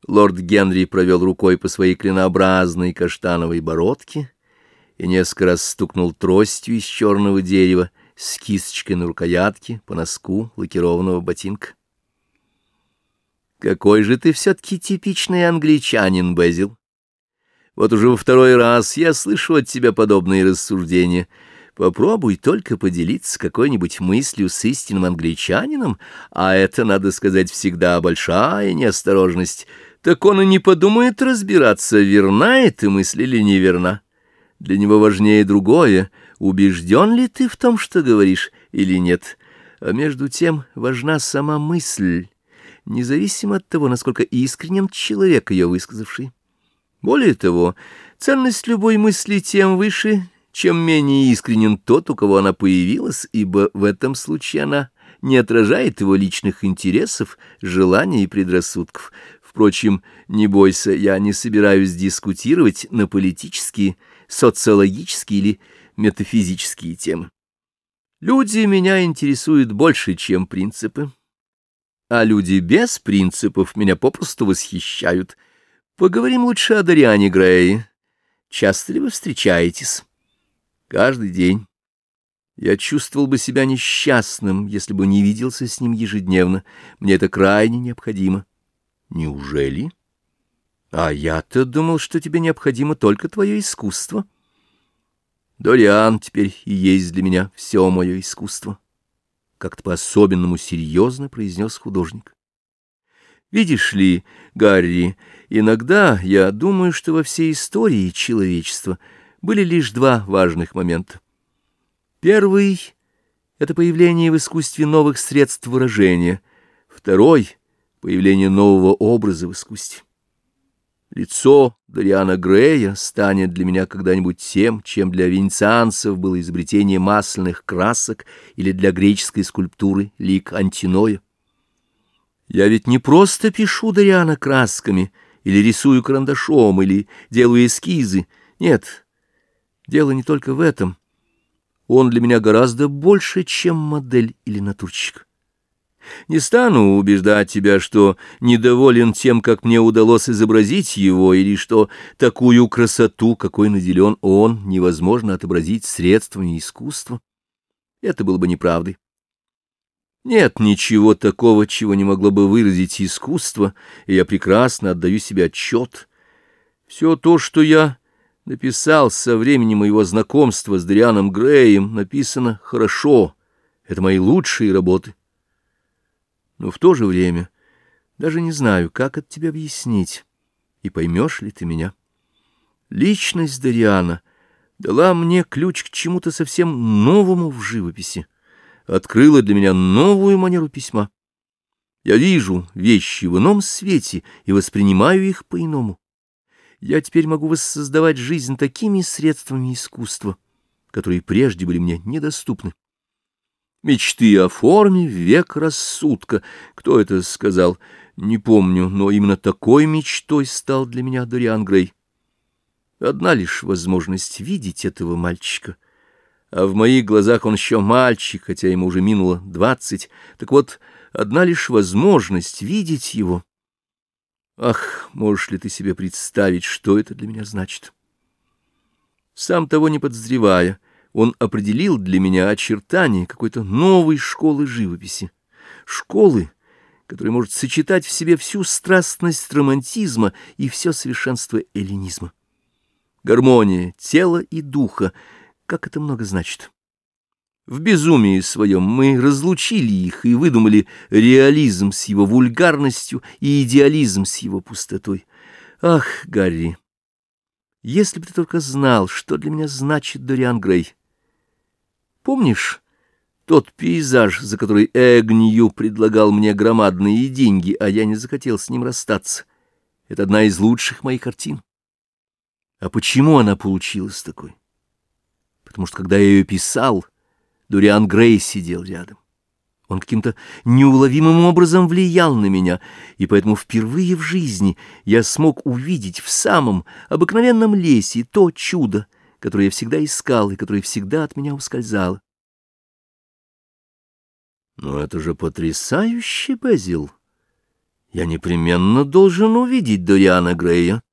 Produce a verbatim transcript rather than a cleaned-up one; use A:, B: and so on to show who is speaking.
A: Лорд Генри провел рукой по своей клинообразной каштановой бородке и несколько раз стукнул тростью из черного дерева с кисточкой на рукоятке по носку лакированного ботинка. «Какой же ты все-таки типичный англичанин, Безил! Вот уже во второй раз я слышу от тебя подобные рассуждения. Попробуй только поделиться какой-нибудь мыслью с истинным англичанином, а это, надо сказать, всегда большая неосторожность. Так он и не подумает разбираться, верна эта мысль или неверна. Для него важнее другое, убежден ли ты в том, что говоришь, или нет. А между тем важна сама мысль, независимо от того, насколько искренен человек, ее высказавший. Более того, ценность любой мысли тем выше, чем менее искренен тот, у кого она появилась, ибо в этом случае она не отражает его личных интересов, желаний и предрассудков. Впрочем, не бойся, я не собираюсь дискутировать на политические, социологические или метафизические темы. Люди меня интересуют больше, чем принципы, а люди без принципов меня попросту восхищают. Поговорим лучше о Дориане Грее. Часто ли вы встречаетесь? Каждый день. Я чувствовал бы себя несчастным, если бы не виделся с ним ежедневно. Мне это крайне необходимо. Неужели? А я-то думал, что тебе необходимо только твое искусство. Дориан теперь и есть для меня все мое искусство. Как-то по-особенному серьезно произнес художник. Видишь ли, Гарри, иногда я думаю, что во всей истории человечества были лишь два важных момента. Первый — это появление в искусстве новых средств выражения. Второй — появление нового образа в искусстве. Лицо Дориана Грея станет для меня когда-нибудь тем, чем для венецианцев было изобретение масляных красок или для греческой скульптуры лик Антиноя. Я ведь не просто пишу Дориана красками, или рисую карандашом, или делаю эскизы. Нет, дело не только в этом. Он для меня гораздо больше, чем модель или натурщик. Не стану убеждать тебя, что недоволен тем, как мне удалось изобразить его, или что такую красоту, какой наделен он, невозможно отобразить средствами искусства. Это было бы неправдой. Нет ничего такого, чего не могло бы выразить искусство, и я прекрасно отдаю себе отчет. Все то, что я написал со времени моего знакомства с Дорианом Греем, написано хорошо. Это мои лучшие работы. Но в то же время даже не знаю, как это тебе объяснить, и поймешь ли ты меня. Личность Дориана дала мне ключ к чему-то совсем новому в живописи, открыла для меня новую манеру письма. Я вижу вещи в ином свете и воспринимаю их по-иному. Я теперь могу воссоздавать жизнь такими средствами искусства, которые прежде были мне недоступны. Мечты о форме в век рассудка. Кто это сказал? Не помню, но именно такой мечтой стал для меня Дориан Грей. Одна лишь возможность видеть этого мальчика. А в моих глазах он еще мальчик, хотя ему уже минуло двадцать. Так вот, одна лишь возможность видеть его. Ах, можешь ли ты себе представить, что это для меня значит? Сам того не подозревая, он определил для меня очертания какой-то новой школы живописи. Школы, которая может сочетать в себе всю страстность романтизма и все совершенство эллинизма. Гармония тела и духа, как это много значит. В безумии своем мы разлучили их и выдумали реализм с его вульгарностью и идеализм с его пустотой. Ах, Гарри, если бы ты только знал, что для меня значит Дориан Грей. Помнишь тот пейзаж, за который Эгнию предлагал мне громадные деньги, а я не захотел с ним расстаться? Это одна из лучших моих картин. А почему она получилась такой? Потому что, когда я ее писал, Дориан Грей сидел рядом. Он каким-то неуловимым образом влиял на меня, и поэтому впервые в жизни я смог увидеть в самом обыкновенном лесе то чудо, которое я всегда искал и которое всегда от меня ускользало. Но это же потрясающе, Безил! Я непременно должен увидеть Дориана Грея.